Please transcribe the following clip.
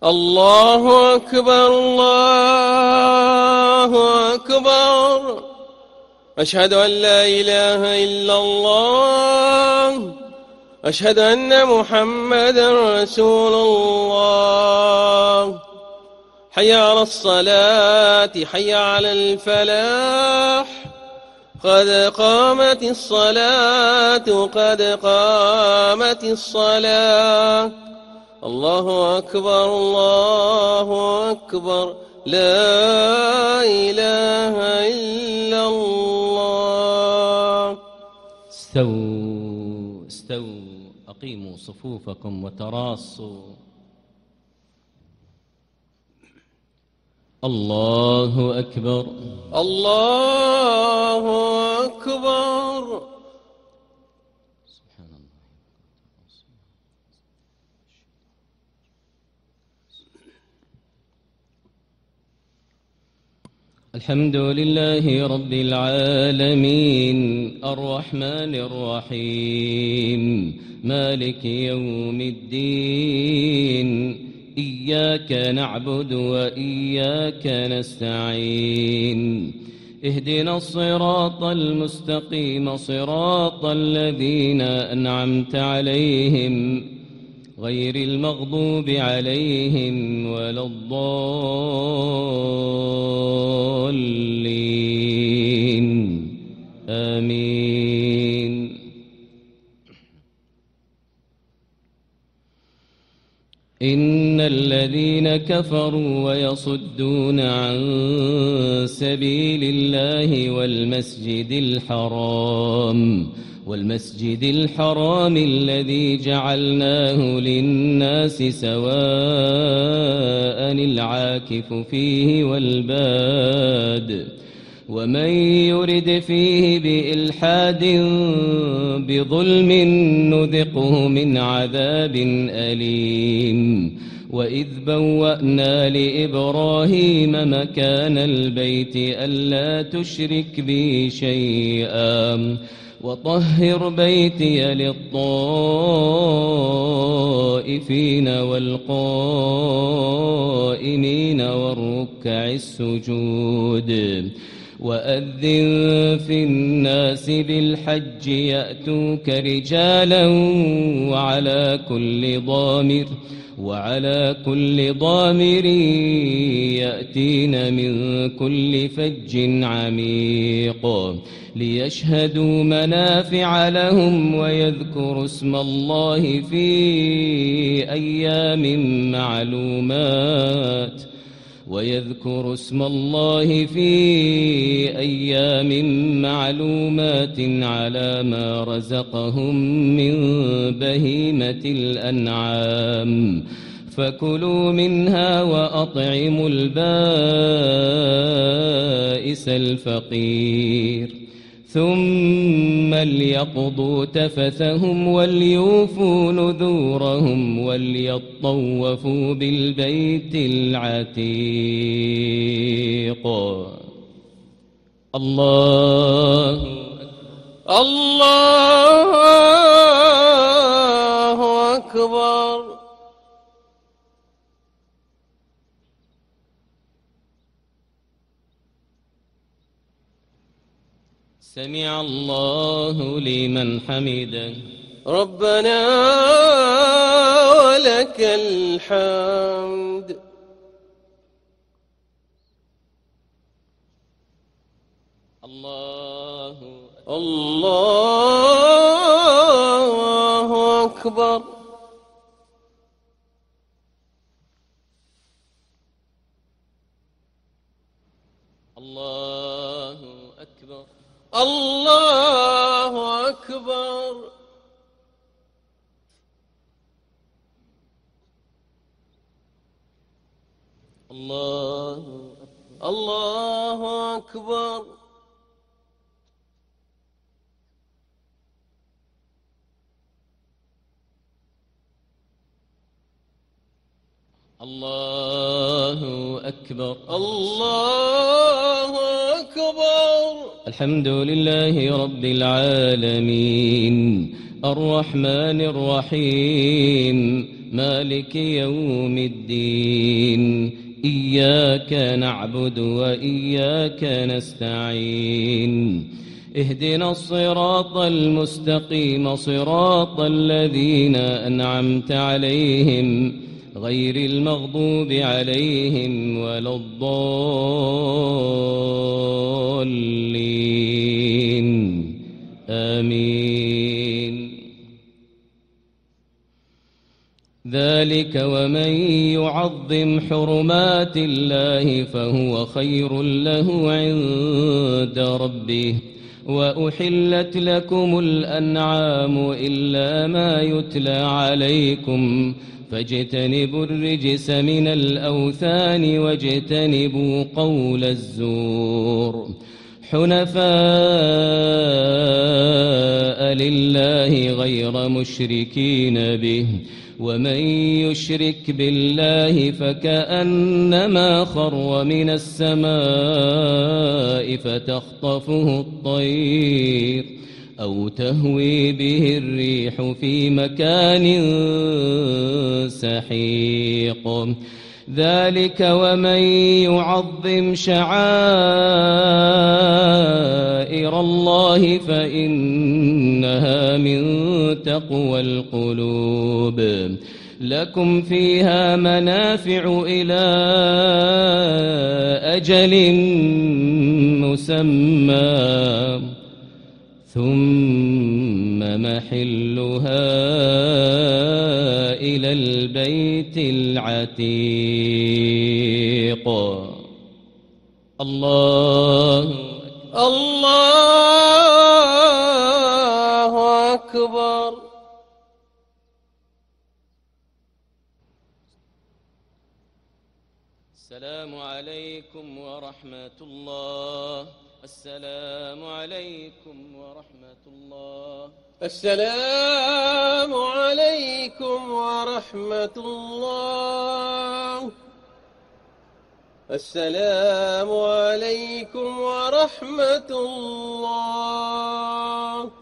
الله أكبر الله أكبر. أشهد أن لا إله إلا الله. أشهد أن محمدا رسول الله. حي على الصلاة حي على الفلاح. قد قامت الصلاة قد قامت الصلاة. الله أكبر الله أكبر. لا إله إلا الله. استووا أقيموا صفوفكم وتراصوا. الله أكبر الله أكبر. سبحان الله. الحمد لله رب العالمين الرحمن الرحيم مالك يوم الدين. إياك نعبد وإياك نستعين. اهدنا الصراط المستقيم صراط الذين أنعمت عليهم غير المغضوب عليهم ولا الضالين. آمين. إن الذين كفروا ويصدون عن سبيل الله والمسجد الحرام الذي جعلناه للناس سواء العاكف فيه والباد. ومن يرد فيه بإلحاد بظلم نذقه من عذاب أليم. وإذ بوأنا لإبراهيم مكان البيت ألا تشرك بي شيئا وطهر بيتي للطائفين والقائمين والركع السجود. وأذن في الناس بالحج يأتوك رجالا وعلى كل ضامر يأتين من كل فج عميق ليشهدوا منافع لهم ويذكروا اسم الله في أيام معلومات على ما رزقهم من بهيمة الأنعام. فكلوا منها وأطعموا البائس الفقير. ثم ليقضوا تفثهم وليوفوا نذورهم وليطوفوا بالبيت العتيق. الله أكبر. سمع الله لمن حمده. ربنا ولك الحمد. الله أكبر. الله أكبر. الله أكبر. الله أكبر. الله أكبر. الله أكبر. الحمد لله رب العالمين الرحمن الرحيم مالك يوم الدين إياك نعبد وإياك نستعين اهدنا الصراط المستقيم صراط الذين أنعمت عليهم غير المغضوب عليهم ولا الضالين آمين. ذلك ومن يعظم حرمات الله فهو خير له عند ربه وأحلت لكم الأنعام إلا ما يتلى عليكم فاجتنبوا الرجس من الأوثان واجتنبوا قول الزور حنفاء لله غير مشركين به ومن يشرك بالله فكأنما خر من السماء فتخطفه الطير أو تهوي به الريح في مكان سحيق ذلك ومن يعظم شعائر الله فإنها من تقوى القلوب لكم فيها منافع إلى أجل مسمى ثم محلها إلى البيت العتيق. الله أكبر. السلام عليكم ورحمة الله. السلام عليكم ورحمة الله. السلام عليكم ورحمة الله. السلام عليكم ورحمة الله.